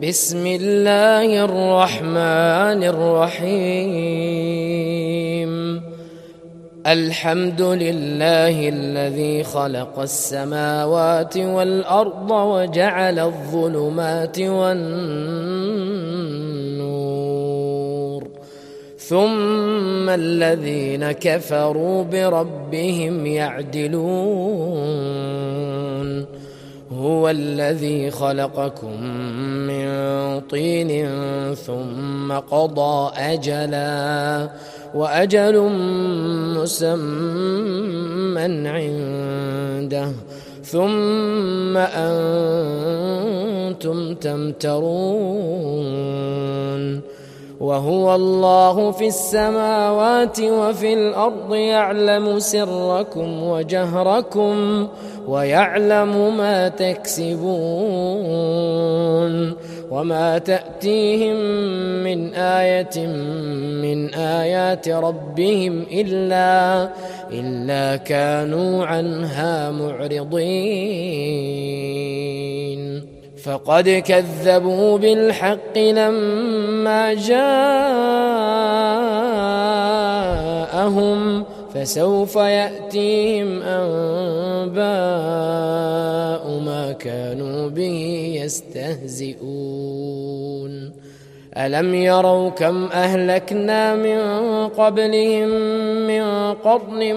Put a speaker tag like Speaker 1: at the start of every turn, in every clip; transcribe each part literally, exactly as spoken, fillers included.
Speaker 1: بسم الله الرحمن الرحيم. الحمد لله الذي خلق السماوات والأرض وجعل الظلمات والنور، ثم الذين كفروا بربهم يعدلون. هو الذي خلقكم من طين ثم قضى أجلا وأجل مسمى عنده ثم أنتم تمترون. وهو الله في السماوات وفي الأرض يعلم سركم وجهركم ويعلم ما تكسبون، وما تأتيهم من آية من آيات ربهم إلا إلا كانوا عنها معرضين. فقد كذبوا بالحق لما جاءهم، فسوف يأتيهم أنباء ما كانوا به يستهزئون. ألم يروا كم أهلكنا من قبلهم من قرن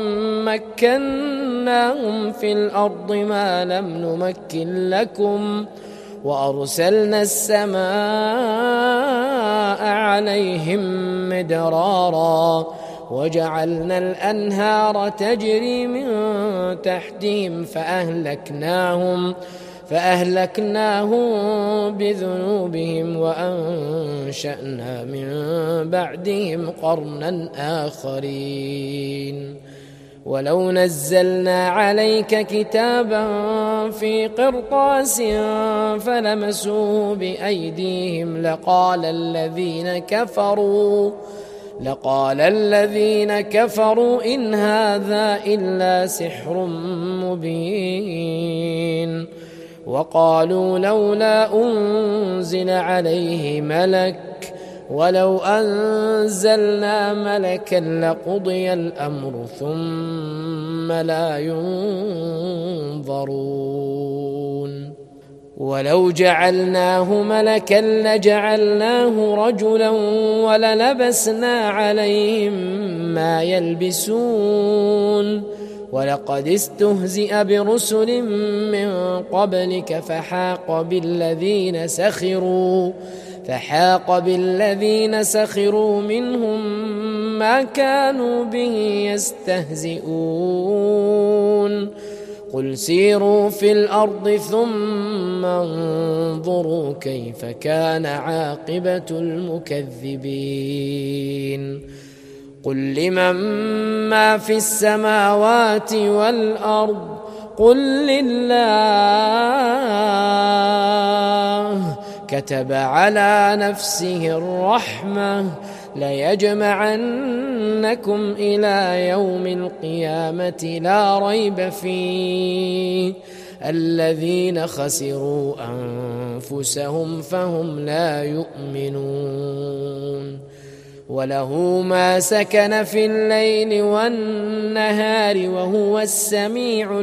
Speaker 1: مكناهم في الأرض ما لم نمكن لكم، وأرسلنا السماء عليهم مدرارا وجعلنا الأنهار تجري من تحتهم فأهلكناهم فأهلكناهم بذنوبهم وأنشأنا من بعدهم قرنا آخرين. ولو نزلنا عليك كتابا في قرطاس فلمسوه بأيديهم لقال الذين كفروا لقال الذين كفروا إن هذا إلا سحر مبين. وقالوا لولا أنزل عليه ملك ولو أنزلنا ملكا لقضي الأمر ثم لا ينظرون. ولو جعلناه ملكا لجعلناه رجلا وللبسنا عليهم ما يلبسون. ولقد استهزئ برسل من قبلك فحاق بالذين سخروا فحاق بالذين سخروا منهم ما كانوا به يستهزئون. قل سيروا في الأرض ثم انظروا كيف كان عاقبة المكذبين. قل لمن ما في السماوات والأرض قل لله كتب على نفسه الرحمة ليجمعنكم إلى يوم القيامة لا ريب فيه الذين خسروا أنفسهم فهم لا يؤمنون. وله ما سكن في الليل والنهار وهو السميع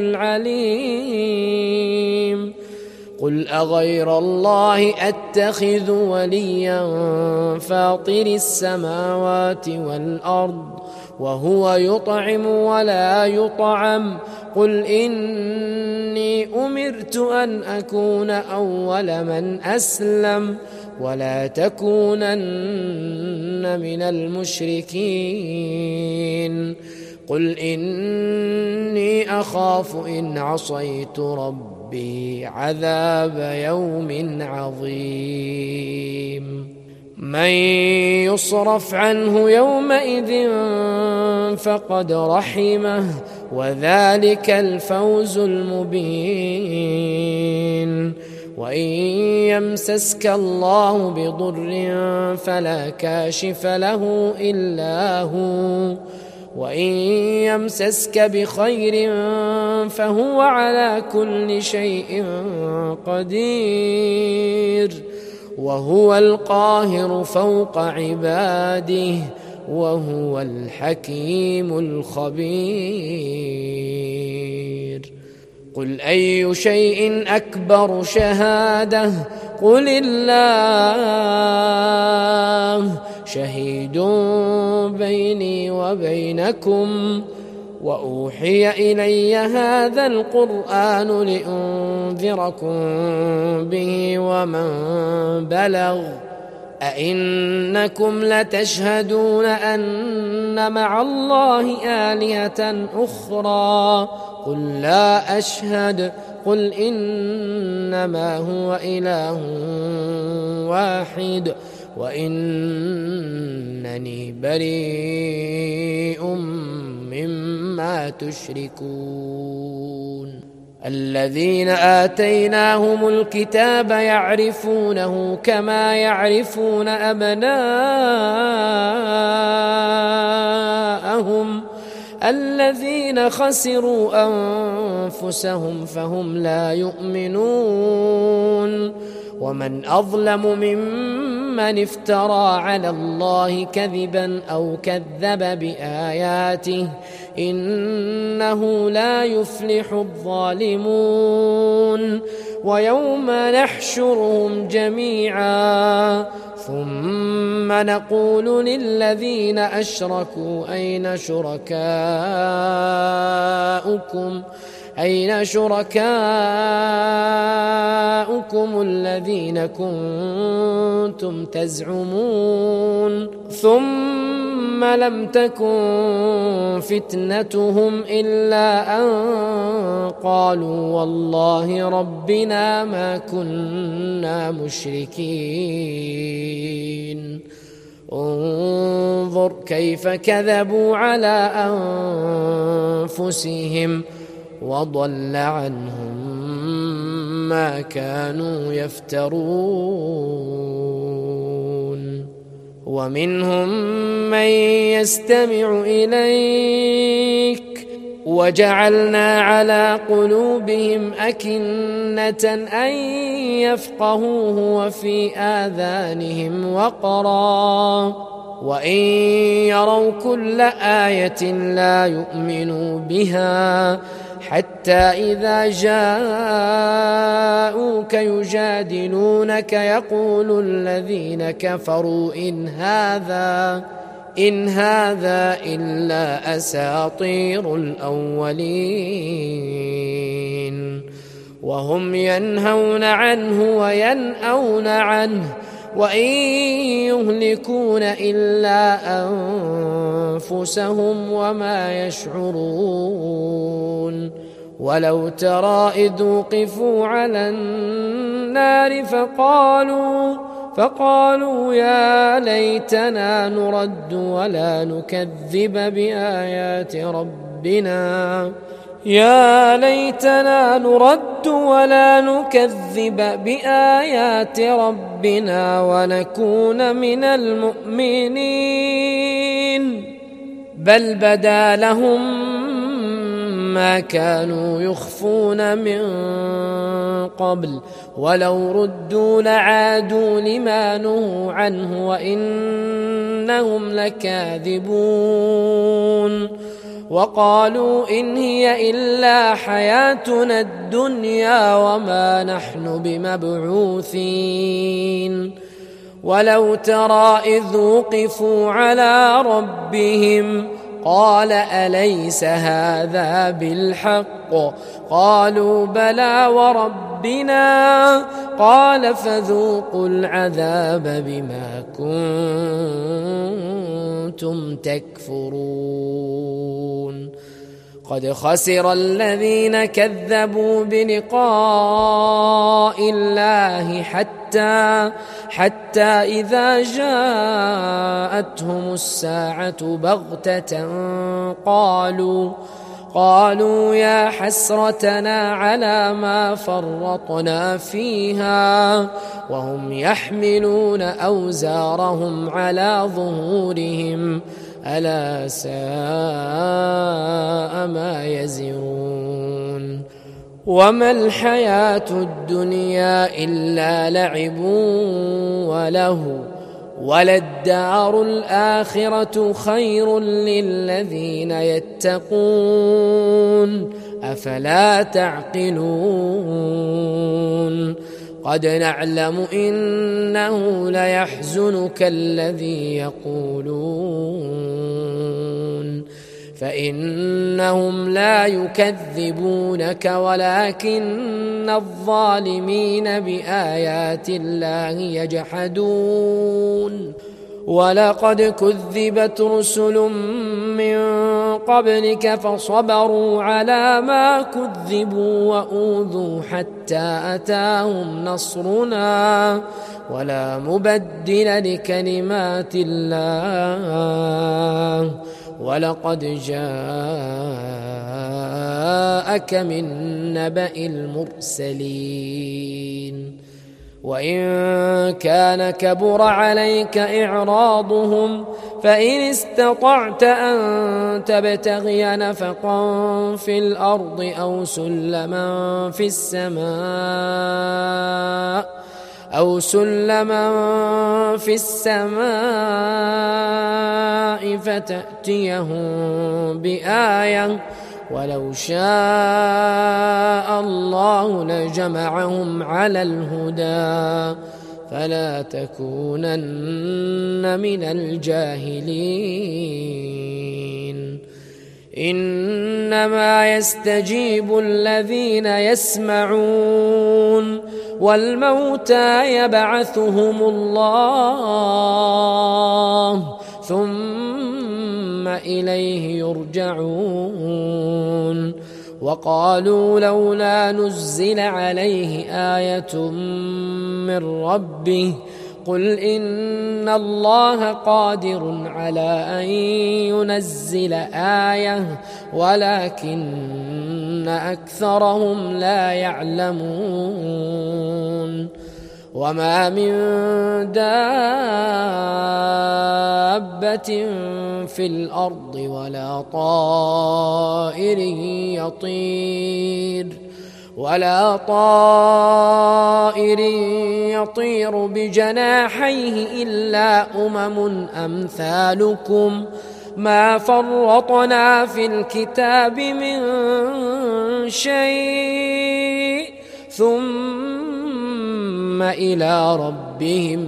Speaker 1: العليم. قل أغير الله أتخذ وليا فاطر السماوات والأرض وهو يطعم ولا يطعم قل إني أمرت أن أكون أول من أسلم ولا تكونن من المشركين. قل إني أخاف إن عصيت ربي عذاب يوم عظيم. من يصرف عنه يومئذ فقد رحمه وذلك الفوز المبين. وإن يمسسك الله بضر فلا كاشف له إلا هو وإن يمسسك بخير فهو على كل شيء قدير وهو القاهر فوق عباده وهو الحكيم الخبير. قل أي شيء أكبر شهادة قل الله شهيد بيني وبينكم وأوحي إلي هذا القرآن لأنذركم به ومن بلغ أئنكم لتشهدون أن مع الله آلهة أخرى قل لا أشهد قل إنما هو إله واحد وإنني بريء مما تشركون. الذين آتيناهم الكتاب يعرفونه كما يعرفون أبناءهم الذين خسروا أنفسهم فهم لا يؤمنون. ومن أظلم ممن افترى على الله كذبا أو كذب بآياته إنه لا يفلح الظالمون. ويوم نحشرهم جميعا ثم نقول للذين أشركوا أين شركاؤكم أين شركاؤكم الذين كنتم تزعمون ثم لم تكن فتنتهم إلا أن قالوا والله ربنا ما كنا مشركين. انظر كيف كذبوا على أنفسهم وضل عنهم ما كانوا يفترون. ومنهم من يستمع إليك وجعلنا على قلوبهم أكنة أن يفقهوه وفي آذانهم وقرا وإن يروا كل آية لا يؤمنوا بها حتى إذا جاءوك يجادلونك يقول الذين كفروا إن هذا إن هذا إلا أساطير الأولين وهم ينهون عنه وينأون عنه وإن يهلكون إلا أنفسهم وما يشعرون. ولو ترى إذ وقفوا على النار فقالوا فقالوا يا ليتنا نرد ولا نكذب بآيات ربنا يا ليتنا نرد ولا نكذب بآيات ربنا ونكون من المؤمنين بل بدا لهم ما كانوا يخفون من قبل ولو ردوا لعادوا لما نهوا عنه وإنهم لكاذبون. وقالوا إن هي إلا حياتنا الدنيا وما نحن بمبعوثين. ولو ترى إذ وقفوا على ربهم قال أليس هذا بالحق قالوا بلى وربنا قال فذوقوا العذاب بما كنتم تكفرون. قد خسر الذين كذبوا بلقاء الله حتى حتى إذا جاءتهم الساعة بغتة قالوا قالوا يا حسرتنا على ما فرطنا فيها وهم يحملون أوزارهم على ظهورهم ألا ساء ما يزرون. وما الحياة الدنيا إلا لعب وله وللدار الآخرة خير للذين يتقون أفلا تعقلون قد نعلم إنه ليحزنك الذي يقولون فإنهم لا يكذبونك ولكن الظالمين بآيات الله يجحدون ولقد كذبت رسل من قبلك فصبروا على ما كذبوا وأوذوا حتى أتاهم نصرنا ولا مبدل لكلمات الله ولقد جاءك من نبأ المرسلين وإن كان كبر عليك إعراضهم فإن استطعت أن تبتغي نفقا في الأرض أو سلما في السماء أو سلما في السماء فتأتيهم بآية ولو شاء الله لجمعهم على الهدى فلا تكونن من الجاهلين إنما يستجيب الذين يسمعون والموتى يبعثهم الله ثم إليه يرجعون وقالوا لولا نزل عليه آية من ربه قل إن الله قادر على أن ينزل آية ولكن أكثرهم لا يعلمون وما من دابة في الأرض ولا طائر يطير ولا طائر يطير بجناحيه إلا أمم أمثالكم ما فرطنا في الكتاب من شيء ثم إلى ربهم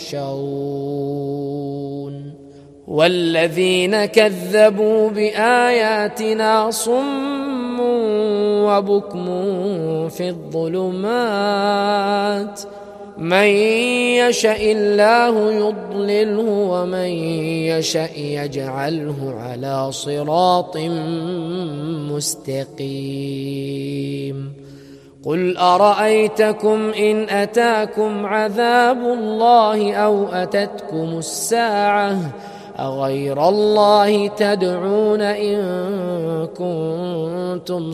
Speaker 1: يحشرون والذين كذبوا بآياتنا صم وبكم في الظلمات من يشاء الله يضلله ومن يشاء يجعله على صراط مستقيم قل أرأيتكم إن أتاكم عذاب الله أو أتتكم الساعة أغير الله تدعون إن كنتم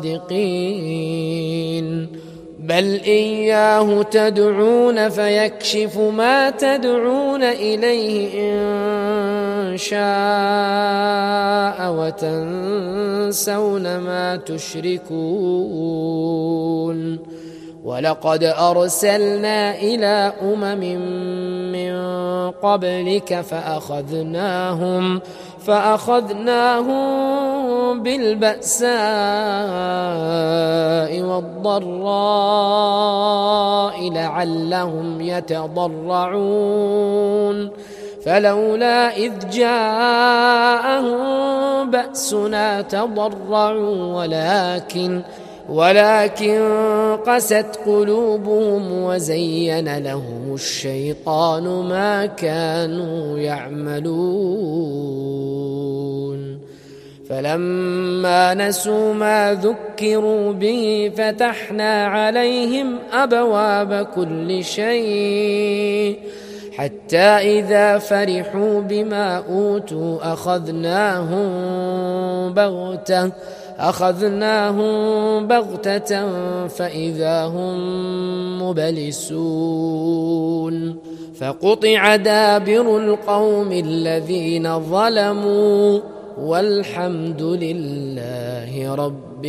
Speaker 1: صادقين بل إياه تدعون فيكشف ما تدعون إليه إن شاء وتنسون ما تشركون ولقد أرسلنا إلى أمم من قبلك فأخذناهم فأخذناهم بالبأساء والضراء لعلهم يتضرعون فلولا إذ جاءهم بأسنا تضرعوا ولكن ولكن قست قلوبهم وزين لهم الشيطان ما كانوا يعملون فلما نسوا ما ذكروا به فتحنا عليهم أبواب كل شيء حتى إذا فرحوا بما أوتوا أخذناهم بغتة أخذناهم بغتة فإذا هم مبلسون فقطع دابر القوم الذين ظلموا والحمد لله رب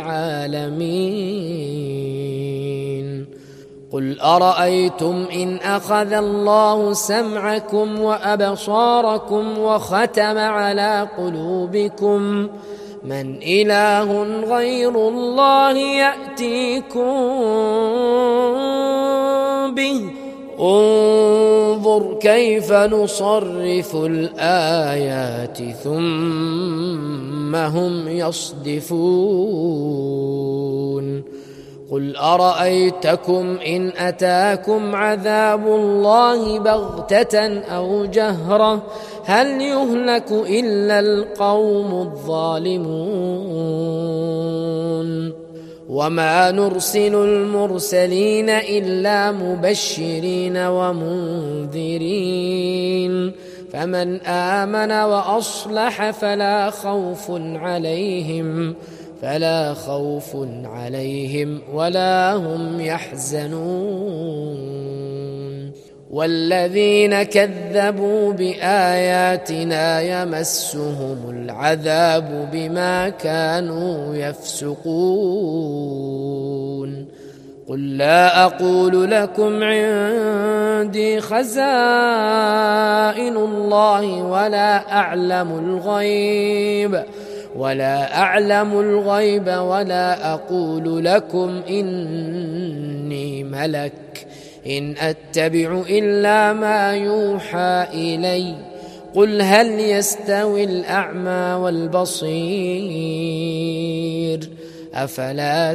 Speaker 1: العالمين. قل أرأيتم إن أخذ الله سمعكم وأبصاركم وختم على قلوبكم من إله غير الله يأتيكم به انظر كيف نصرف الآيات ثم هم يصدفون. قل أرأيتكم إن أتاكم عذاب الله بغتة أو جهرة هل يهلك إلا القوم الظالمون. وما نرسل المرسلين إلا مبشرين ومنذرين فمن آمن وأصلح فلا خوف عليهم فلا خوف عليهم ولا هم يحزنون. والذين كذبوا بآياتنا يمسهم العذاب بما كانوا يفسقون. قل لا أقول لكم عندي خزائن الله ولا أعلم الغيب ولا أعلم الغيب ولا أقول لكم إني ملك إن أتبع إلا ما يوحى إلي قل هل يستوي الأعمى والبصير أفلا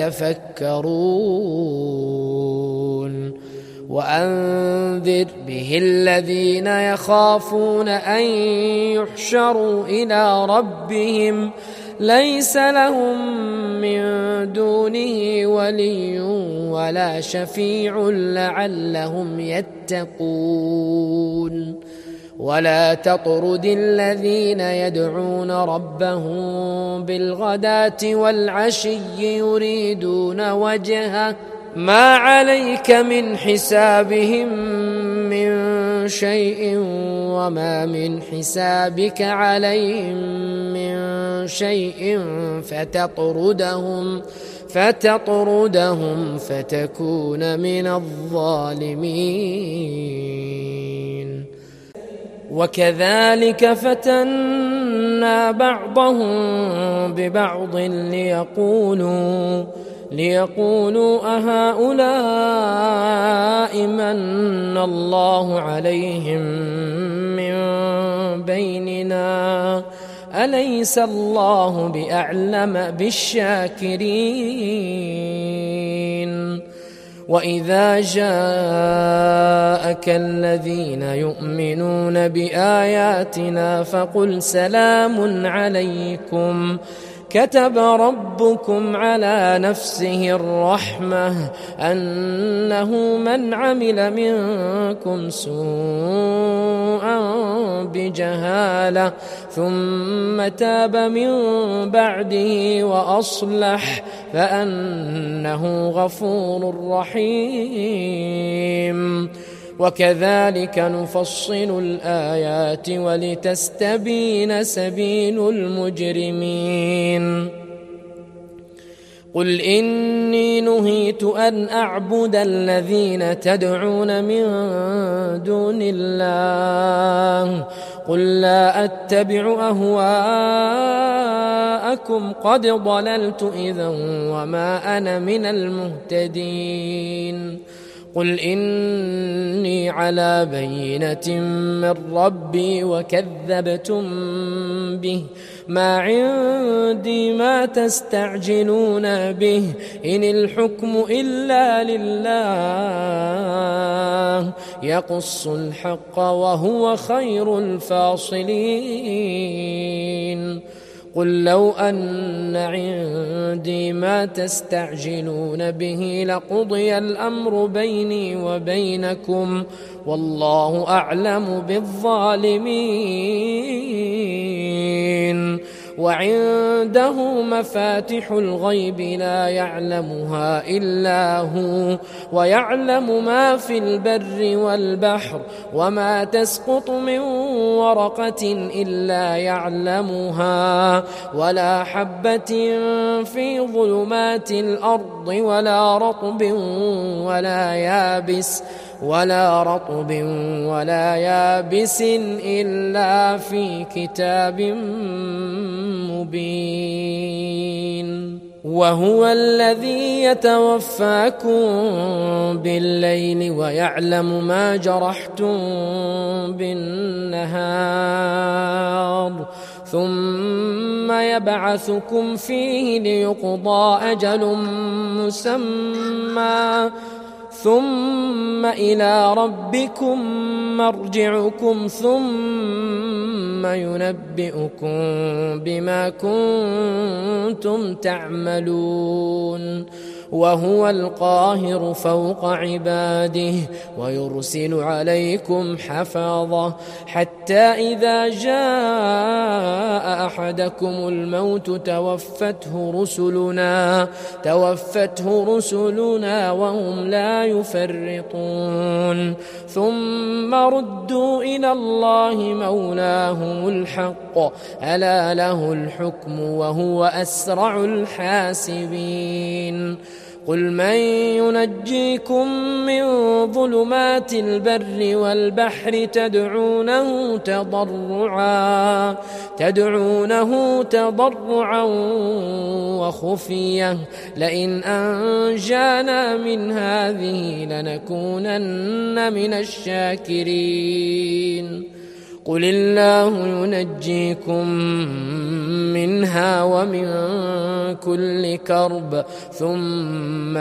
Speaker 1: تتفكرون. وأنذر به الذين يخافون أن يحشروا إلى ربهم ليس لهم من دونه ولي ولا شفيع لعلهم يتقون. ولا تطرد الذين يدعون ربهم بالغداة والعشي يريدون وجهه ما عليك من حسابهم من شيء وما من حسابك عليهم من شيء فتطردهم فتطردهم فتكون من الظالمين. وكذلك فتنا بعضهم ببعض ليقولوا ليقولوا أهؤلاء من الله عليهم من بيننا أليس الله بأعلم بالشاكرين. وإذا جاءك الذين يؤمنون بآياتنا فقل سلام عليكم كتب ربكم على نفسه الرحمة أنه من عمل منكم سوءا بجهالة ثم تاب من بعده وأصلح فأنه غفور رحيم. وكذلك نفصل الآيات ولتستبين سبيل المجرمين. قل إني نهيت أن أعبد الذين تدعون من دون الله قل لا أتبع أهواءكم قد ضللت إذا وما أنا من المهتدين. قل إني على بينة من ربي وكذبتم به ما عندي ما تستعجلون به إن الحكم إلا لله يقص الحق وهو خير الفاصلين. قل لو أن عندي ما تستعجلون به لقضي الأمر بيني وبينكم والله أعلم بالظالمين. وعنده مفاتح الغيب لا يعلمها إلا هو ويعلم ما في البر والبحر وما تسقط من ورقة إلا يعلمها ولا حبة في ظلمات الأرض ولا رطب ولا يابس ولا رطب ولا يابس إلا في كتاب مبين. وهو الذي يتوفاكم بالليل ويعلم ما جرحتم بالنهار ثم يبعثكم فيه ليقضى أجل مسمى ثم إلى ربكم مرجعكم ثم ينبئكم بما كنتم تعملون. وهو القاهر فوق عباده ويرسل عليكم حفظة حتى إذا جاء أحدكم الموت توفته رسلنا توفته رسلنا وهم لا يفرطون ثم ردوا إلى الله مولاهم الحق ألا له الحكم وهو أسرع الحاسبين. قل من ينجيكم من ظلمات البر والبحر تدعونه تضرعا تدعونه تضرعا وخفية لئن أنجانا من هذه لنكونن من الشاكرين. قل الله ينجيكم منها ومن كل كرب ثم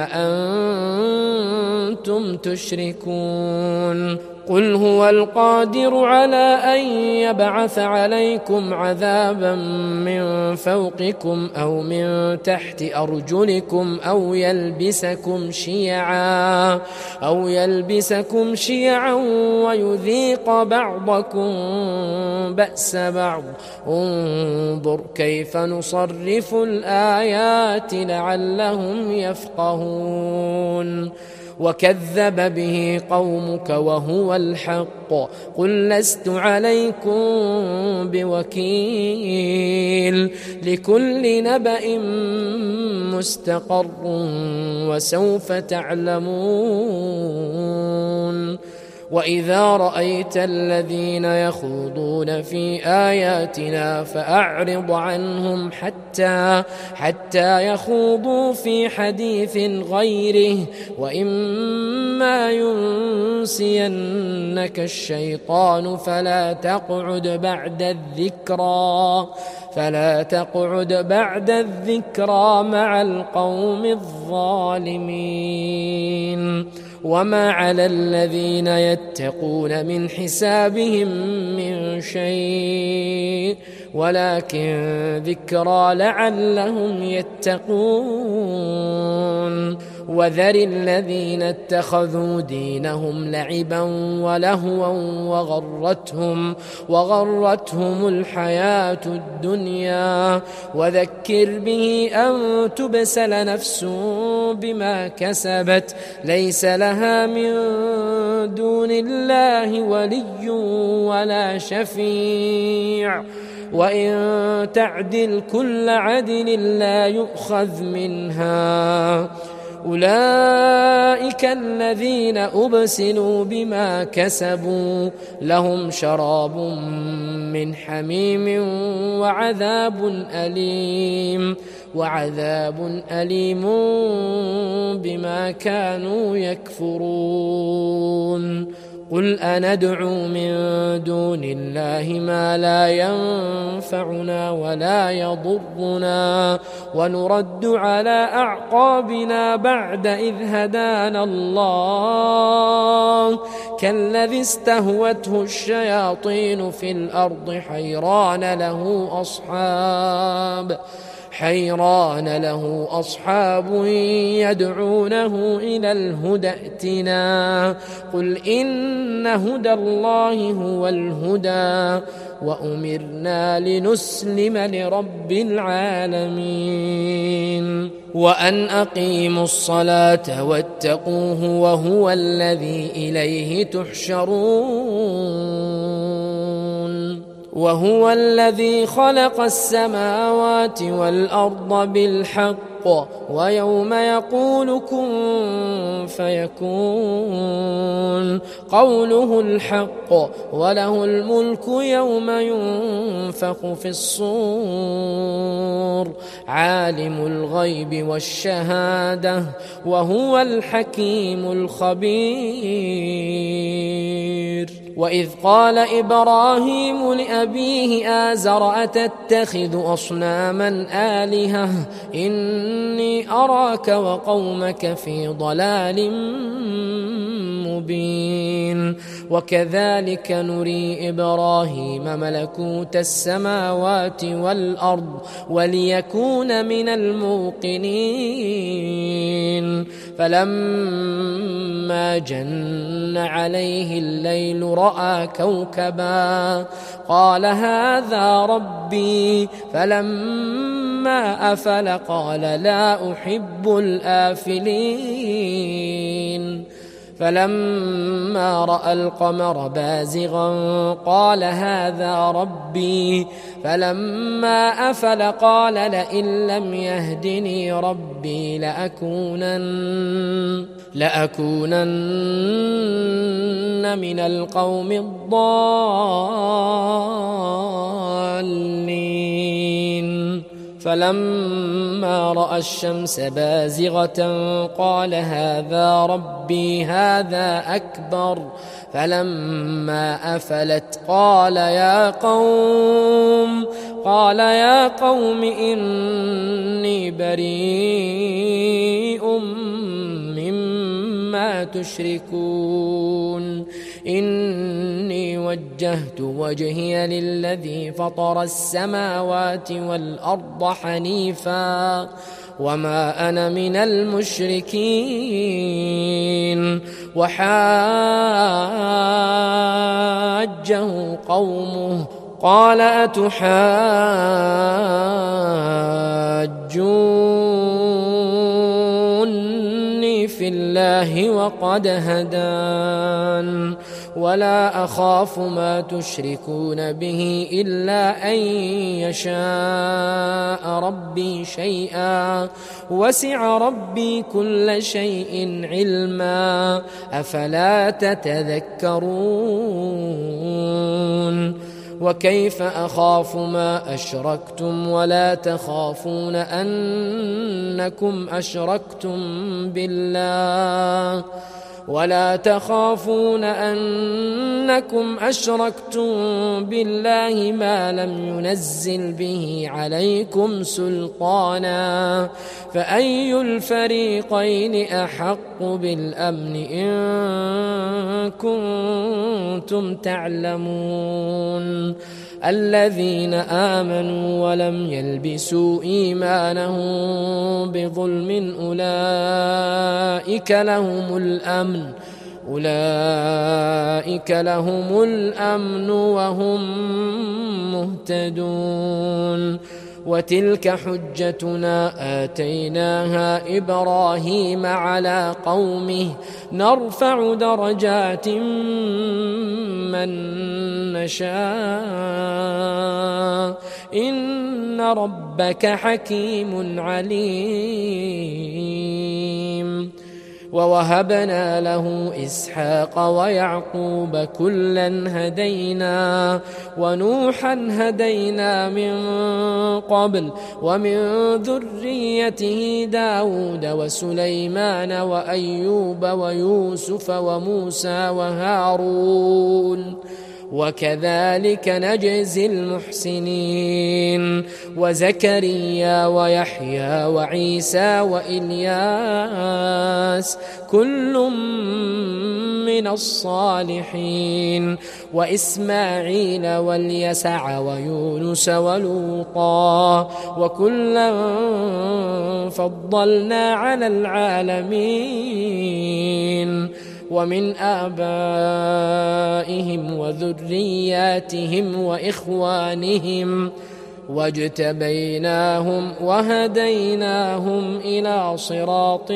Speaker 1: أنتم تشركون. قل هو القادر على أن يبعث عليكم عذابا من فوقكم أو من تحت أرجلكم أو يلبسكم شيعا أو يلبسكم شيعا ويذيق بعضكم بأس بعض انظر كيف نصرف الآيات لعلهم يفقهون. وكذب به قومك وهو الحق قل لست عليكم بوكيل لكل نبأ مستقر وسوف تعلمون. وإذا رأيت الذين يخوضون في آياتنا فأعرض عنهم حتى حتى يخوضوا في حديث غيره وإما ينسينك الشيطان فلا تقعد بعد الذكرى فلا تقعد بعد الذكرى مع القوم الظالمين. وما على الذين يتقون من حسابهم من شيء ولكن ذكرى لعلهم يتقون. وذر الذين اتخذوا دينهم لعبا ولهوا وغرتهم وغرتهم الحياة الدنيا وذكر به أن تبسل نفس بما كسبت ليس لها من دون الله ولي ولا شفيع وإن تعدل كل عدل لا يؤخذ منها. أولئك الذين أبسلوا بما كسبوا لهم شراب من حميم وعذاب أليم وعذاب أليم بما كانوا يكفرون. قل أندعو من دون الله ما لا ينفعنا ولا يضرنا ونرد على أعقابنا بعد إذ هدانا الله كالذي استهوته الشياطين في الأرض حيران له أصحاب حيران له أصحاب يدعونه إلى الهدى ائتنا قل إن هدى الله هو الهدى وأمرنا لنسلم لرب العالمين وأن أقيموا الصلاة واتقوه وهو الذي إليه تحشرون وهو الذي خلق السماوات والأرض بالحق ويوم يقول كن فيكون قوله الحق وله الملك يوم ينفخ في الصور عالم الغيب والشهادة وهو الحكيم الخبير وإذ قال إبراهيم لأبيه آزر أتتخذ أصناما آلهة إني أراك وقومك في ضلال مبين وكذلك نري إبراهيم ملكوت السماوات والأرض وليكون من الموقنين فلما جن عليه الليل رأى كوكبا قال هذا ربي فلما أفل قال لا أحب الآفلين فلما رأى القمر بازغا قال هذا ربي فلما أفل قال لئن لم يهدني ربي لأكونن لأكونن من القوم الضالين فلما رأى الشمس بازغة قال هذا ربي هذا أكبر فلما أفلت قال يا قوم قال يا قوم إني بريء مما تشركون إني وجهت وجهي للذي فطر السماوات والأرض حنيفا وما أنا من المشركين وحاجه قومه قال أتحاجوني في الله وقد هدان ولا أخاف ما تشركون به إلا أن يشاء ربي شيئا وسع ربي كل شيء علما أفلا تتذكرون وكيف أخاف ما أشركتم ولا تخافون أنكم أشركتم بالله ولا تخافون أنكم أشركتم بالله ما لم ينزل به عليكم سلطانا فأي الفريقين أحق بالأمن إن كنتم تعلمون الذين آمنوا ولم يلبسوا إيمانهم بظلم أولئك لهم الأمن أولئك لهم الأمن وهم مهتدون وتلك حجتنا آتيناها إبراهيم على قومه نرفع درجات من نشاء إن ربك حكيم عليم ووهبنا له إسحاق ويعقوب كلا هدينا ونوحا هدينا من قبل ومن ذريته داود وسليمان وأيوب ويوسف وموسى وهارون وكذلك نجزي المحسنين وزكريا ويحيى وعيسى وإلياس كل من الصالحين وإسماعيل واليسع ويونس ولوطا وكلا فضلنا على العالمين ومن آبائهم وذرياتهم وإخوانهم واجتبيناهم وهديناهم إلى صراط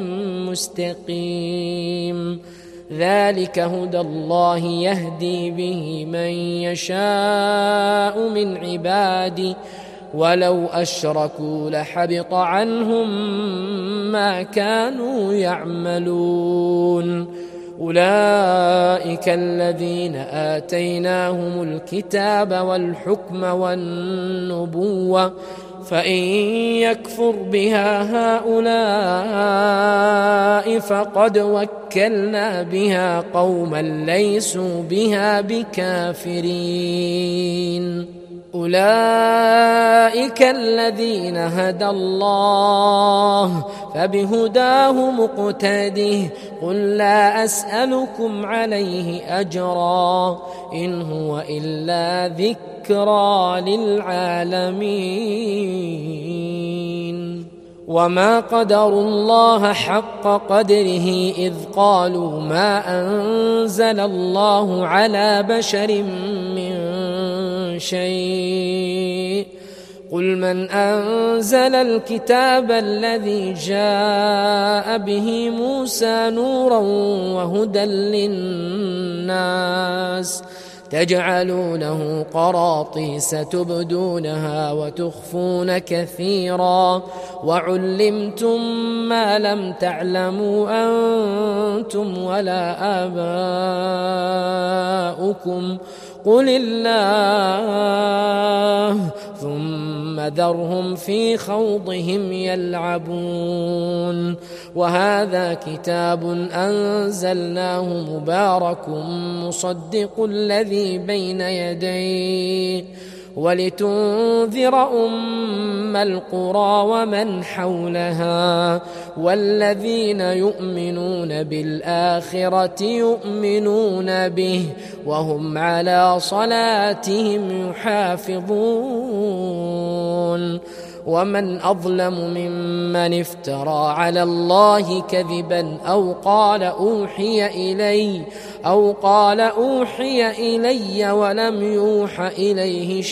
Speaker 1: مستقيم ذلك هدى الله يهدي به من يشاء من عباده ولو أشركوا لحبط عنهم ما كانوا يعملون أولئك الذين آتيناهم الكتاب والحكم والنبوة فإن يكفر بها هؤلاء فقد وكلنا بها قوما ليسوا بها بكافرين أولئك الذين هدى الله فبهداه مقتده قل لا أسألكم عليه أجرا إن هو إلا ذكرى للعالمين وما قدروا الله حق قدره إذ قالوا ما أنزل الله على بشر من شيء قل من أنزل الكتاب الذي جاء به موسى نورا وهدى للناس تجعلونه قراطيس تبدونها وتخفون كثيرا وعلمتم ما لم تعلموا أنتم ولا آباؤكم قل الله ثم ذرهم في خوضهم يلعبون وهذا كتاب أنزلناه مبارك مصدق الذي بين يديه ولتنذر أم القرى ومن حولها والذين يؤمنون بالآخرة يؤمنون به وهم على صلاتهم يحافظون ومن أظلم ممن افترى على الله كذبا أو قال أوحي إلي أو قال أوحي إلي ولم يوح إليه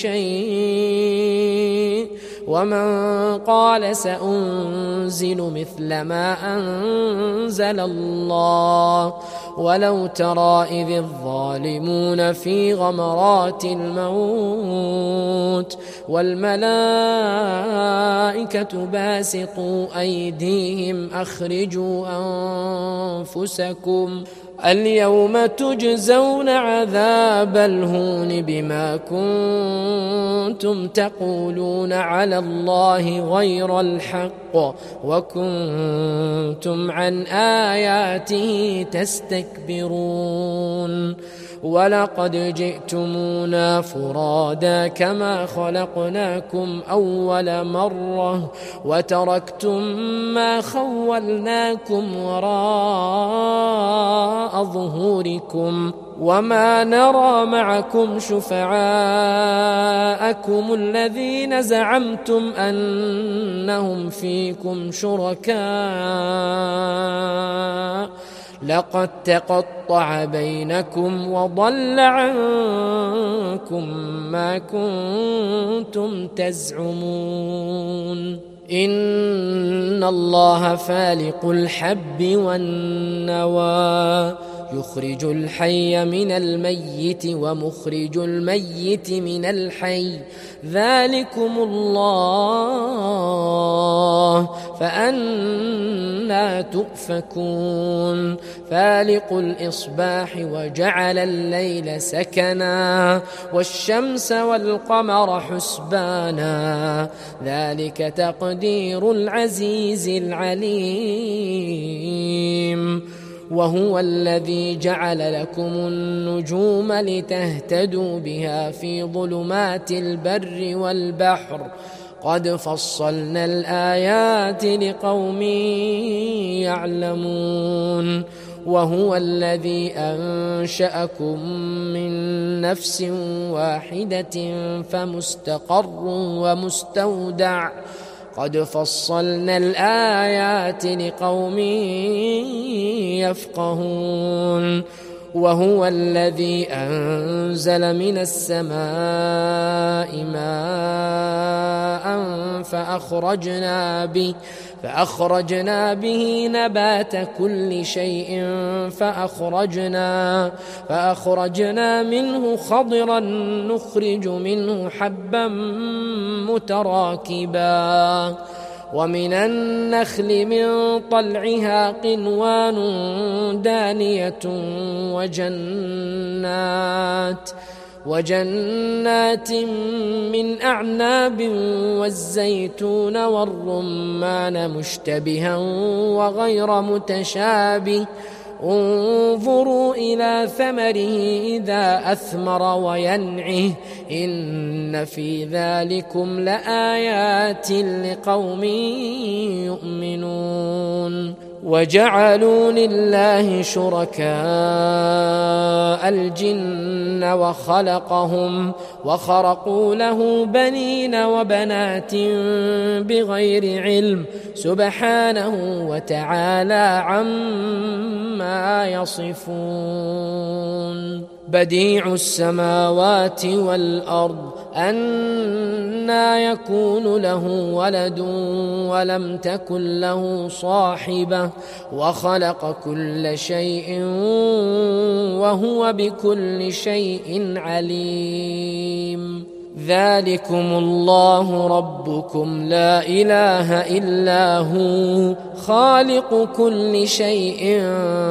Speaker 1: شيء ومن قال سأنزل مثل ما أنزل الله ولو ترى إذ الظالمون في غمرات الموت والملائكة باسطوا أيديهم أخرجوا أنفسكم اليوم تجزون عذاب الهون بما كنتم تقولون على الله غير الحق وكنتم عن آياته تستكبرون ولقد جئتمونا فرادا كما خلقناكم أول مرة وتركتم ما خولناكم وراء ظهوركم وما نرى معكم شفعاءكم الذين زعمتم أنهم فيكم شركاء لقد تقطع بينكم وضل عنكم ما كنتم تزعمون إن الله فالق الحب والنوى يخرج الحي من الميت ومخرج الميت من الحي ذلكم الله فأنى تؤفكون فالق الإصباح وجعل الليل سكنا والشمس والقمر حسبانا ذلك تقدير العزيز العليم وهو الذي جعل لكم النجوم لتهتدوا بها في ظلمات البر والبحر قد فصلنا الآيات لقوم يعلمون وهو الذي أنشأكم من نفس واحدة فمستقر ومستودع قد فصلنا الآيات لقوم يفقهون وهو الذي أنزل من السماء ماء فأخرجنا به فأخرجنا به نبات كل شيء فأخرجنا فأخرجنا منه خضرا نخرج منه حبا متراكبا ومن النخل من طلعها قنوان دانية وجنات وجنات من أعناب والزيتون والرمان مشتبها وغير متشابه انظروا إلى ثمره إذا أثمر وينعه إن في ذلكم لآيات لقوم يؤمنون وجعلوا لله شركاء الجن وخلقهم وخرقوا له بنين وبنات بغير علم سبحانه وتعالى عما يصفون بديع السماوات والأرض أنى يكون له ولد ولم تكن له صاحبة وخلق كل شيء وهو بكل شيء عليم ذلكم الله ربكم لا إله إلا هو خالق كل شيء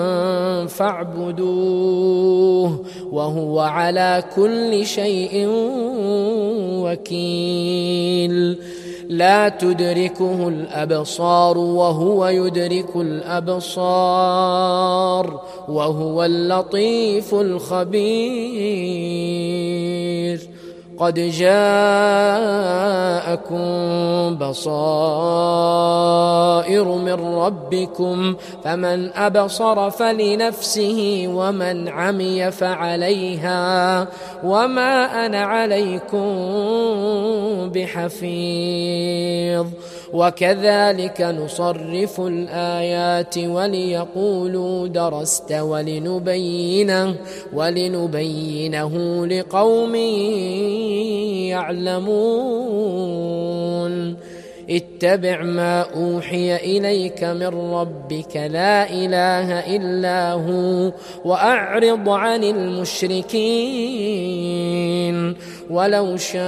Speaker 1: فاعبدوه وهو على كل شيء وكيل لا تدركه الأبصار وهو يدرك الأبصار وهو اللطيف الخبير قد جاءكم بصائر من ربكم فمن أبصر فلنفسه ومن عمي فعليها وما أنا عليكم بحفيظ وكذلك نصرف الآيات وليقولوا درست ولنبينه ولنبينه لقوم يعلمون اتبع ما أوحي إليك من ربك لا إله إلا هو وأعرض عن المشركين ولو شاء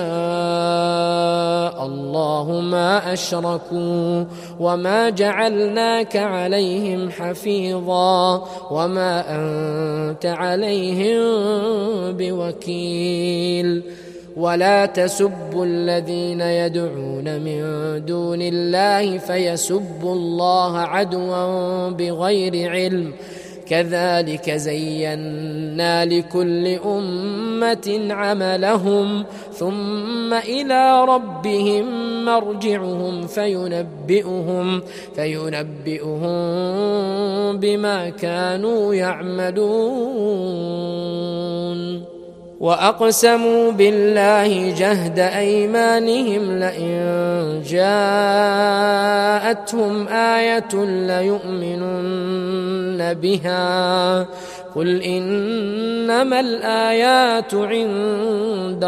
Speaker 1: الله ما أشركوا وما جعلناك عليهم حفيظا وما أنت عليهم بوكيل ولا تسبوا الذين يدعون من دون الله فيسبوا الله عدوا بغير علم كذلك زينا لكل أمة عملهم ثم إلى ربهم مرجعهم فينبئهم فينبئهم بما كانوا يعملون وأقسموا بالله جهد أيمانهم لئن جاءتهم آية ليؤمنن بها قل إنما الآيات عند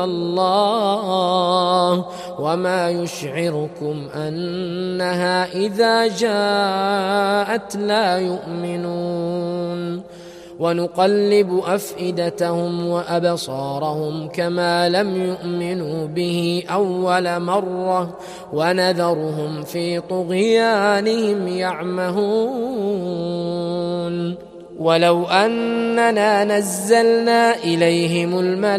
Speaker 1: الله وما يشعركم أنها إذا جاءت لا يؤمنون ونقلب أفئدتهم وأبصارهم كما لم يؤمنوا به أول مرة ونذرهم في طغيانهم يعمهون ولو أننا نزلنا إليهم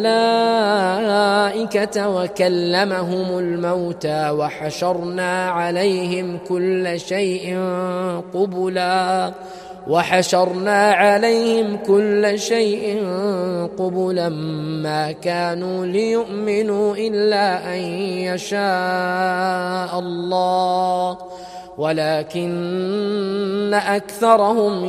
Speaker 1: الملائكة وكلمهم الموتى وحشرنا عليهم كل شيء قبلا وحشرنا عليهم كل شيء قبلا ما كانوا ليؤمنوا إلا أن يشاء الله ولكن أكثرهم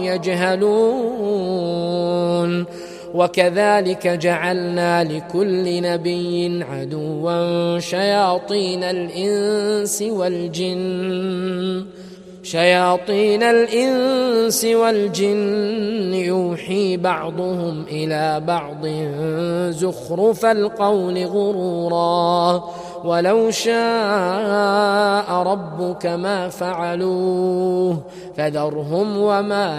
Speaker 1: يجهلون وكذلك جعلنا لكل نبي عدوا شياطين الإنس والجن شياطين الإنس والجن يوحي بعضهم إلى بعض زخرف القول غرورا ولو شاء ربك ما فعلوه فذرهم وما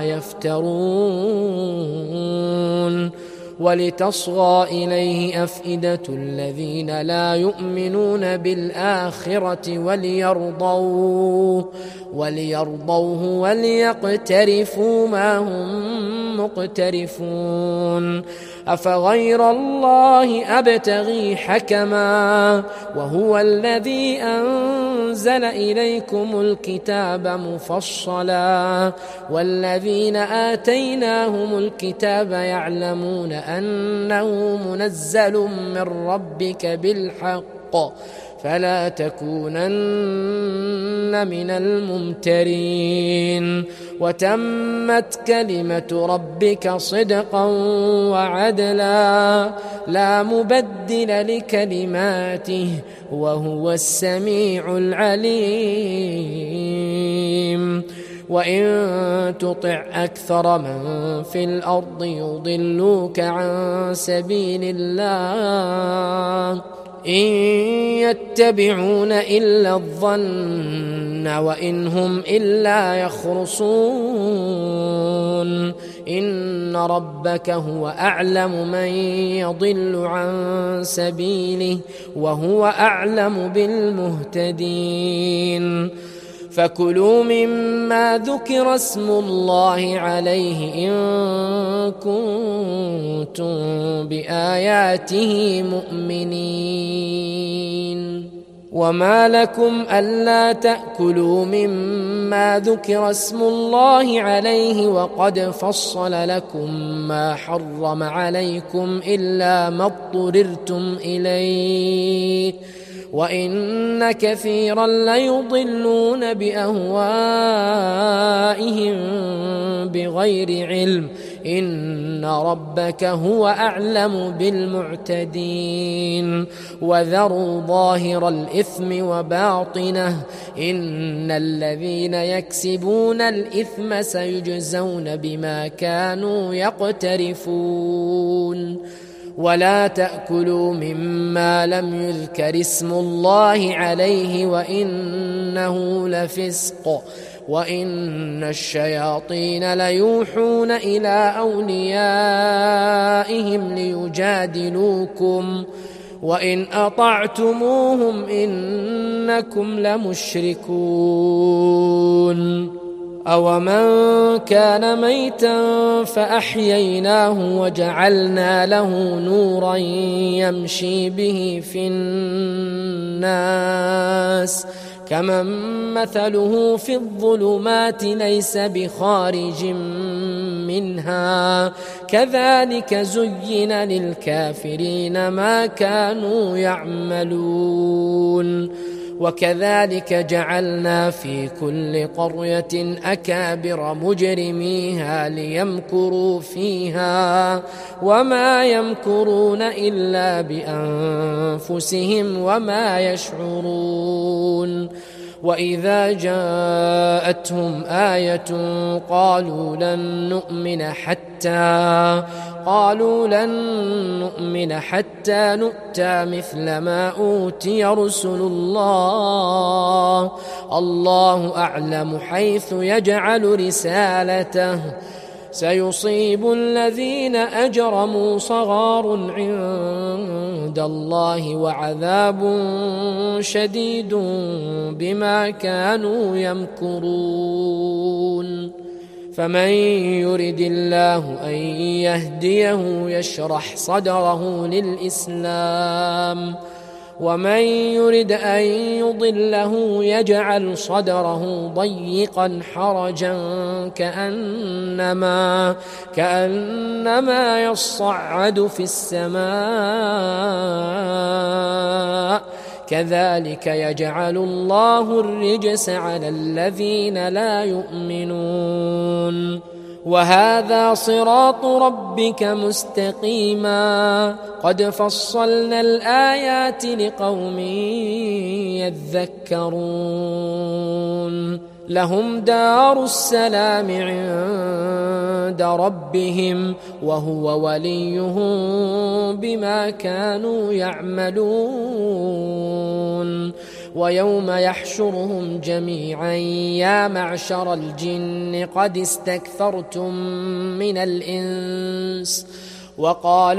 Speaker 1: يفترون ولتصغى إليه أفئدة الذين لا يؤمنون بالآخرة وليرضوه وليرضوه وليقترفوا ما هم مقترفون أفغير الله أبتغي حكما وهو الذي أنزل إليكم الكتاب مفصلا والذين آتيناهم الكتاب يعلمون أنه منزل من ربك بالحق فلا تكونن من الممترين وتمت كلمة ربك صدقا وعدلا لا مبدل لكلماته وهو السميع العليم وإن تطع أكثر من في الأرض يضلوك عن سبيل الله إن يتبعون إلا الظن وإن هم إلا يخرصون إن ربك هو أعلم من يضل عن سبيله وهو أعلم بالمهتدين فكلوا مما ذكر اسم الله عليه إن كنتم بآياته مؤمنين وما لكم ألا تأكلوا مما ذكر اسم الله عليه وقد فصل لكم ما حرم عليكم إلا ما اضطررتم إليه وإن كثيرا ليضلون بأهوائهم بغير علم إن ربك هو أعلم بالمعتدين وذروا ظاهر الإثم وباطنه إن الذين يكسبون الإثم سيجزون بما كانوا يقترفون ولا تأكلوا مما لم يذكر اسم الله عليه وإنه لفسق وإن الشياطين ليوحون إلى أوليائهم ليجادلوكم وإن أطعتموهم إنكم لمشركون أومن كان ميتا فأحييناه وجعلنا له نورا يمشي به في الناس كمن مثله في الظلمات ليس بخارج منها كذلك زين للكافرين ما كانوا يعملون وكذلك جعلنا في كل قرية أكابر مجرميها ليمكروا فيها وما يمكرون إلا بأنفسهم وما يشعرون وإذا جاءتهم آية قالوا لن نؤمن حتى قالوا لن نؤمن حتى نؤتى مثل ما أوتي رسل الله الله أعلم حيث يجعل رسالته سيصيب الذين أجرموا صغار عند الله وعذاب شديد بما كانوا يمكرون فمن يرد الله أن يهديه يشرح صدره للإسلام ومن يرد أن يضله يجعل صدره ضيقا حرجا كأنما, كأنما يصعد في السماء كذلك يجعل الله الرجس على الذين لا يؤمنون. وهذا صراط ربك مستقيما قد فصلنا الآيات لقوم يذكرون. لهم دار السلام عند ربهم وهو وليهم بما كانوا يعملون. ويوم يحشرهم جميعا يا معشر الجن قد استكثرتم من الإنس وقال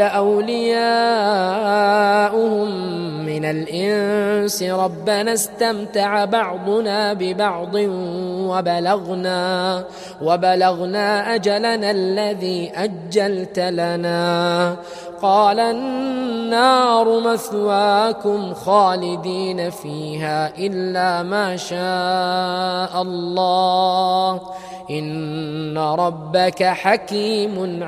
Speaker 1: أولياؤهم من الإنس ربنا استمتع بعضنا ببعض وبلغنا, وبلغنا أجلنا الذي أجلت لنا قال النار مثواكم خالدين فيها إلا ما شاء الله إن ربك حكيم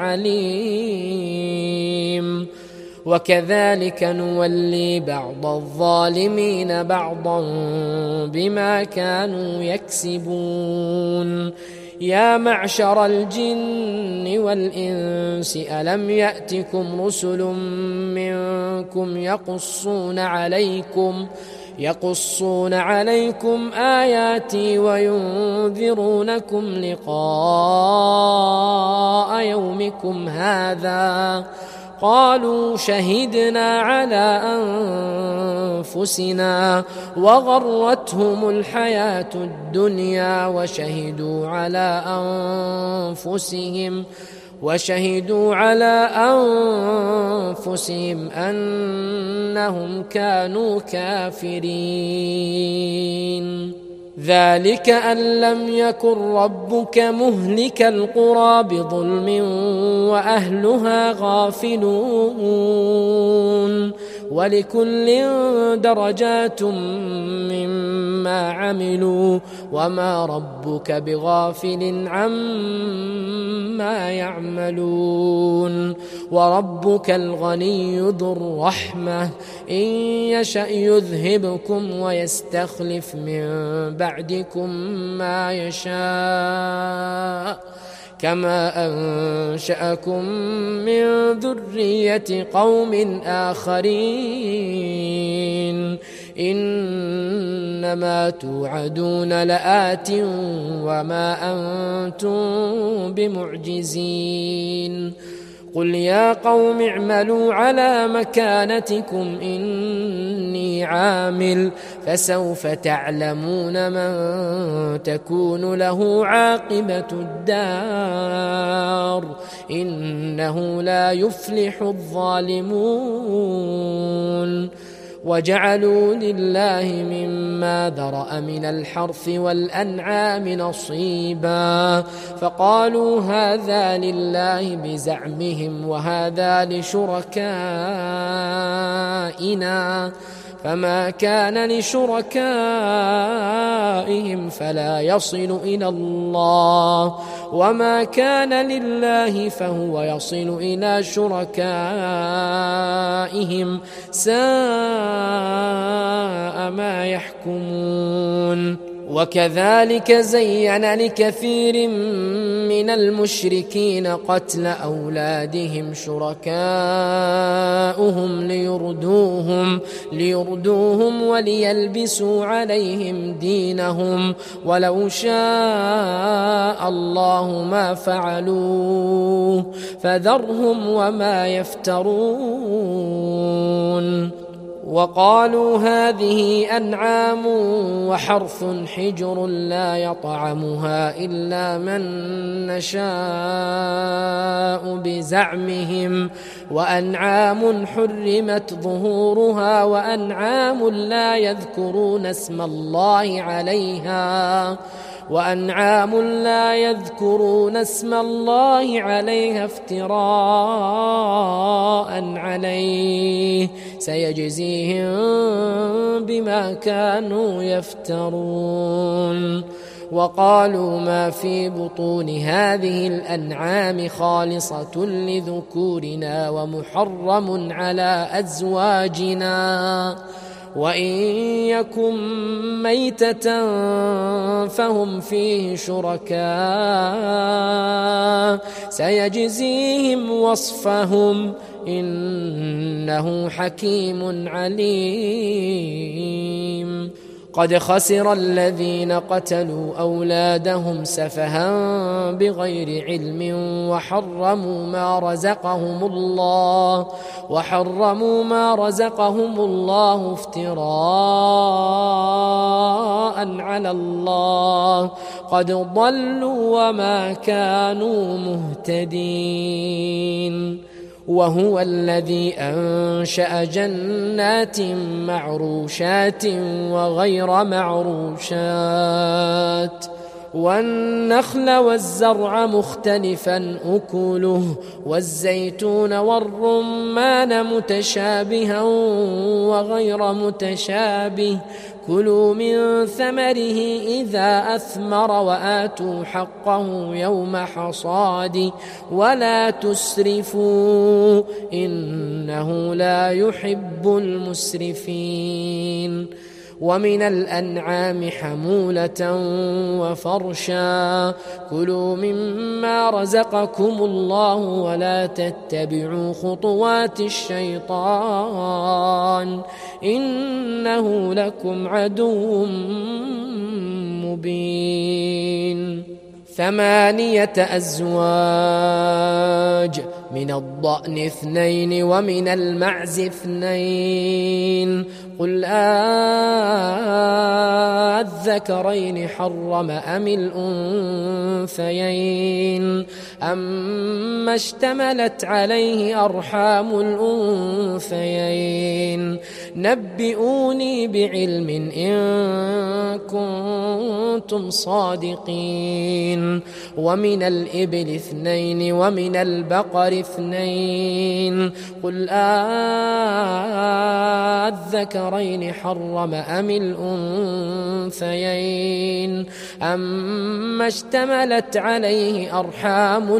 Speaker 1: عليم. وكذلك نولي بعض الظالمين بعضا بما كانوا يكسبون. يا معشر الجن والإنس ألم يأتكم رسل منكم يقصون عليكم يقصون عليكم آياتي وينذرونكم لقاء يومكم هذا قالوا شهدنا على أنفسنا وغرتهم الحياة الدنيا وشهدوا على أنفسهم وشهدوا على أنفسهم أنهم كانوا كافرين. ذلك أن لم يكن ربك مهلك القرى بظلم وأهلها غافلون ولكل درجات مما عملوا وما ربك بغافل عما يعملون. وربك الغني ذو الرحمة إن يشأ يذهبكم ويستخلف من بعدكم ما يشاء كما أنشأكم من ذرية قوم آخرين إنما توعدون لآت وما أنتم بمعجزين. قل يا قوم اعملوا على مكانتكم إني عامل فسوف تعلمون من تكون له عاقبة الدار إنه لا يفلح الظالمون. وجعلوا لله مما ذرأ من الحرث والأنعام نصيبا فقالوا هذا لله بزعمهم وهذا لشركائنا فما كان لشركائهم فلا يصل إلى الله وما كان لله فهو يصل إلى شركائهم ساء ما يحكمون. وكذلك زين لكثير من المشركين قتل أولادهم شركاؤهم ليردوهم, ليردوهم وليلبسوا عليهم دينهم ولو شاء الله ما فعلوه فذرهم وما يفترون. وقالوا هذه أنعام وحرث حجر لا يطعمها إلا من نشاء بزعمهم وأنعام حرمت ظهورها وأنعام لا يذكرون اسم الله عليها وأنعام لا يذكرون اسم الله عليها افتراء عليه سيجزيهم بما كانوا يفترون. وقالوا ما في بطون هذه الأنعام خالصة لذكورنا ومحرم على أزواجنا وإن يكن ميتة فهم فيه شركاء سيجزيهم وصفهم إنه حكيم عليم. قد خسر الذين قتلوا أولادهم سفها بغير علم وحرموا ما رزقهم الله وحرموا ما رزقهم الله افتراء على الله قد ضلوا وما كانوا مهتدين. وهو الذي أنشأ جنات معروشات وغير معروشات والنخل والزرع مختلفا أكله والزيتون والرمان متشابها وغير متشابه كلوا من ثمره إذا أثمر وآتوا حقه يوم حصاده ولا تسرفوا إنه لا يحب المسرفين. ومن الأنعام حمولة وفرشا كلوا مما رزقكم الله ولا تتبعوا خطوات الشيطان إنه لكم عدو مبين. ثمانية أزواج من الضأن اثنين ومن المعز اثنين قل أذكرين حرم أم الأنثيين أما اشتملت عليه أرحام الأنثيين نبئوني بعلم إن كنتم صادقين. ومن الإبل اثنين ومن البقر اثنين قل أذكرين حرم أم الأنثيين أما اشتملت عليه أرحام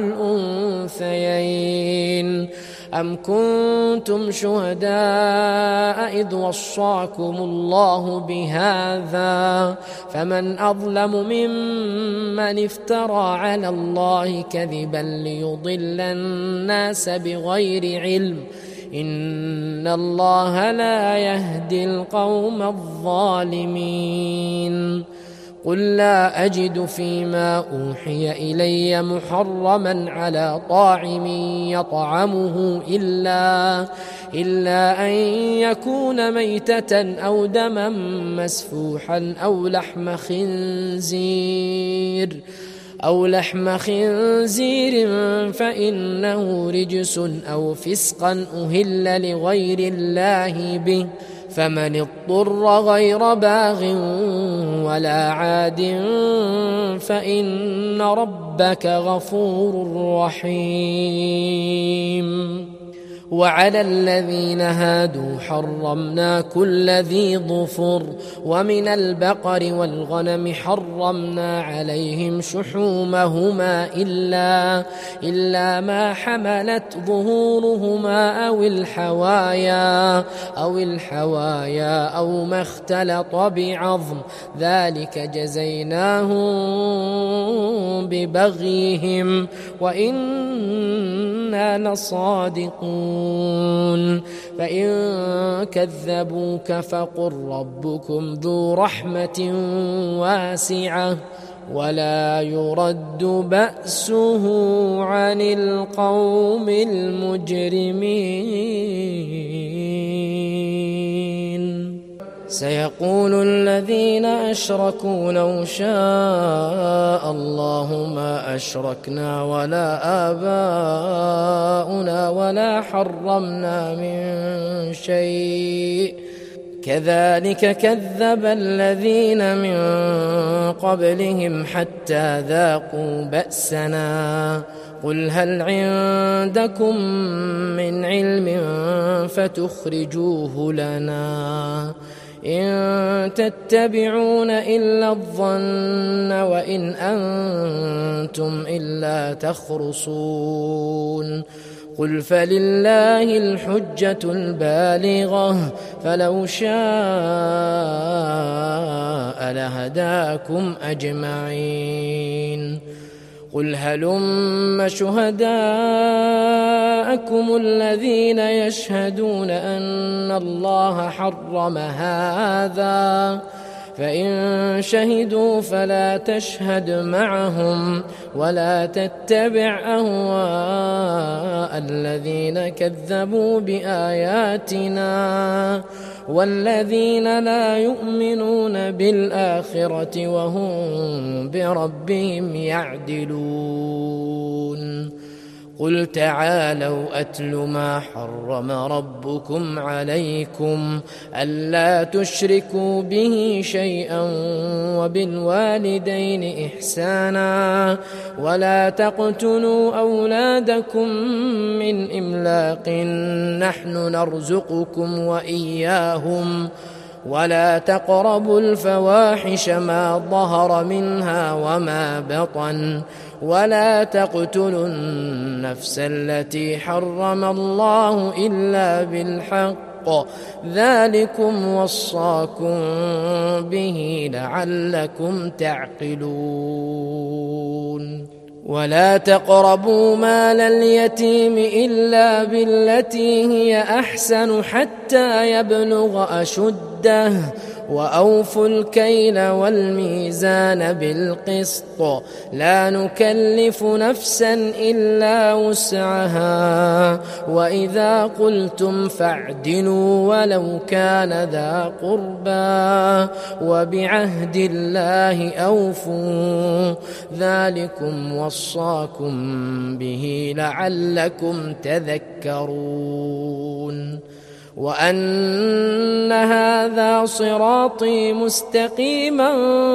Speaker 1: الأنثيين أم كنتم شهداء إذ وصاكم الله بهذا فمن أظلم ممن افترى على الله كذبا ليضل الناس بغير علم إن الله لا يهدي القوم الظالمين. قل لا أجد فيما أوحي إلي محرما على طاعم يطعمه إلا, إلا أن يكون ميتة أو دما مسفوحا أو لحم خنزير أو لحم خنزير فإنه رجس أو فسقا أهل لغير الله به فمن اضطر غير باغ ولا عاد فإن ربك غفور رحيم. وعلى الذين هادوا حرمنا كل ذي ظفر ومن البقر والغنم حرمنا عليهم شحومهما إلا, إلا ما حملت ظهورهما أو الحوايا أو الحوايا أو ما اختلط بعظم ذلك جزيناهم ببغيهم وإنا لصادقون. فإن كذبوك فقل ربكم ذو رحمة واسعة ولا يرد بأسه عن القوم المجرمين. سيقول الذين أشركوا لو شاء الله ما أشركنا ولا آباؤنا ولا حرمنا من شيء كذلك كذب الذين من قبلهم حتى ذاقوا بأسنا قل هل عندكم من علم فتخرجوه لنا إن تتبعون إلا الظن وإن أنتم إلا تخرصون قل فلله الحجة البالغة فلو شاء لهداكم أجمعين قل هلم شهداءكم الذين يشهدون أن الله حرم هذا فإن شهدوا فلا تشهد معهم ولا تتبع أهواء الذين كذبوا بآياتنا والذين لا يؤمنون بالآخرة وهم بربهم يعدلون قل تعالوا أتل ما حرم ربكم عليكم ألا تشركوا به شيئا وبالوالدين إحسانا ولا تقتلوا أولادكم من إملاق نحن نرزقكم وإياهم ولا تقربوا الفواحش ما ظهر منها وما بطن ولا تقتلوا النفس التي حرم الله إلا بالحق ذلكم وصاكم به لعلكم تعقلون ولا تقربوا مال اليتيم إلا بالتي هي أحسن حتى يبلغ أشده وأوفوا الكيل والميزان بالقسط لا نكلف نفسا إلا وسعها وإذا قلتم فاعدلوا ولو كان ذا قربى وبعهد الله أوفوا ذلكم وصاكم به لعلكم تذكرون وأن هذا صراطي مستقيما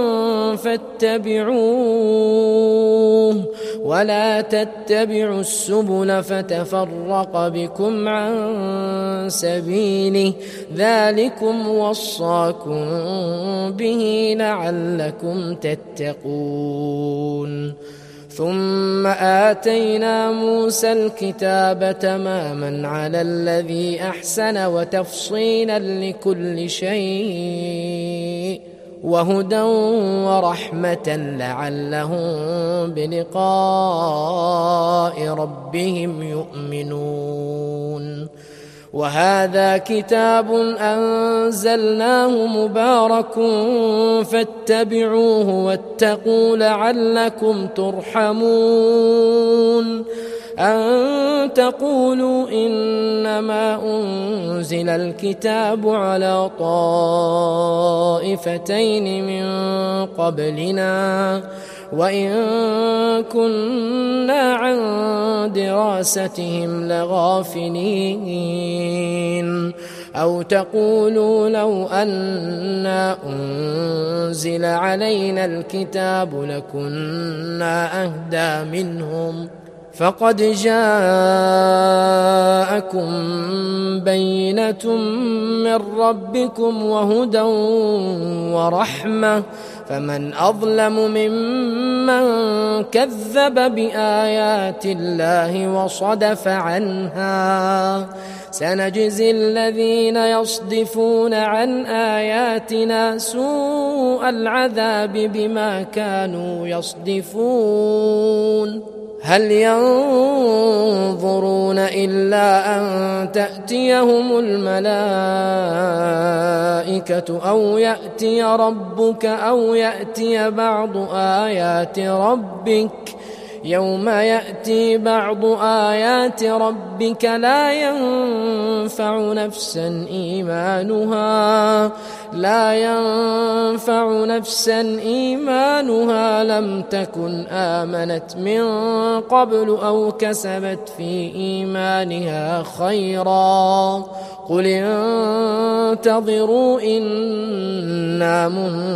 Speaker 1: فاتبعوه ولا تتبعوا السبل فتفرق بكم عن سبيله ذلكم وصاكم به لعلكم تتقون ثم آتينا موسى الكتاب تماما على الذي أحسن وتفصيلا لكل شيء وهدى ورحمة لعلهم بلقاء ربهم يؤمنون وهذا كتاب أنزلناه مبارك فاتبعوه واتقوا لعلكم ترحمون أن تقولوا إنما أنزل الكتاب على طائفتين من قبلنا وإن كنا عن دراستهم لغافلين أو تقولوا لو أنا أنزل علينا الكتاب لكنا أهدى منهم فقد جاءكم بينة من ربكم وهدى ورحمة فمن أظلم ممن كذب بآيات الله وصدف عنها سنجزي الذين يصدفون عن آياتنا سوء العذاب بما كانوا يصدفون هل ينظرون إلا أن تأتيهم الملائكة أو يأتي ربك أو يأتي بعض آيات ربك يوم يأتي بعض آيات ربك لا ينفع نفسا إيمانها لا ينفع نفسا إيمانها لم تكن آمنت من قبل أو كسبت في إيمانها خيرا قل فانتظروا إنا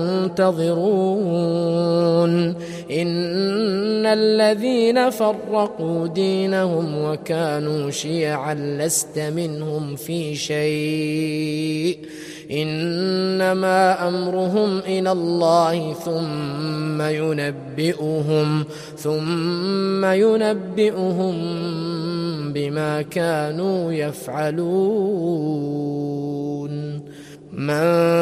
Speaker 1: منتظرون إن الذين فرقوا دينهم وكانوا شيعا لست منهم في شيء إنما أمرهم إلى الله ثم ينبئهم ثم ينبئهم بما كانوا يفعلون من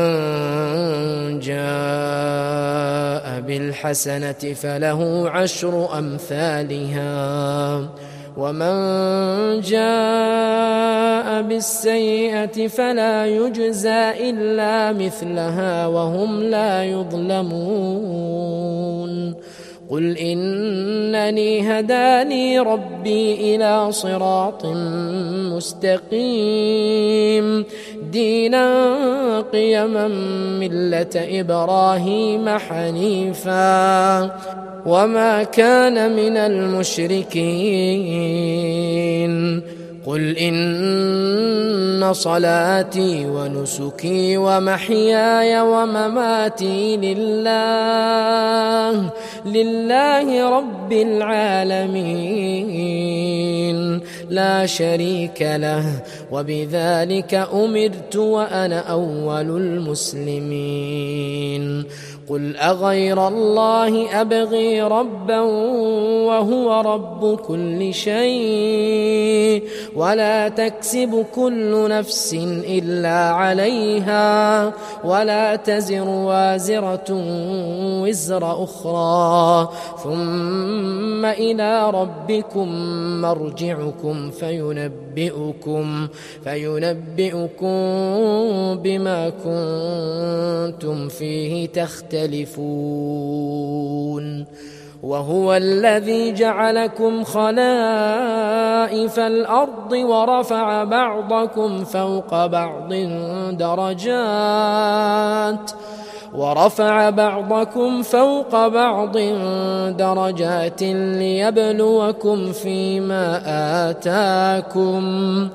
Speaker 1: جاء بالحسنة فله عشر أمثالها ومن جاء بالسيئة فلا يجزى إلا مثلها وهم لا يظلمون قل إنني هداني ربي إلى صراط مستقيم دينا قيما ملة إبراهيم حنيفا وما كان من المشركين قل إن صلاتي ونسكي ومحياي ومماتي لله لله رب العالمين لا شريك له وبذلك أمرت وأنا أول المسلمين قل أغير الله أبغي ربا وهو رب كل شيء ولا تكسب كل نفس إلا عليها ولا تزر وازرة وزر أخرى ثم إلى ربكم مرجعكم فينبئكم فينبئكم بما كنتم فيه تختلفون وهو الذي جعلكم خلائف الأرض ورفع بعضكم فوق بعض درجات ورفع بعضكم فوق بعض درجات ليبلوكم فيما آتاكم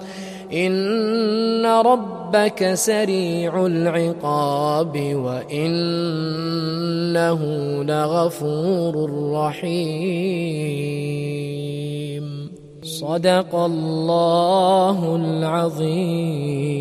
Speaker 1: إن ربك سريع العقاب وإنه لغفور رحيم صدق الله العظيم.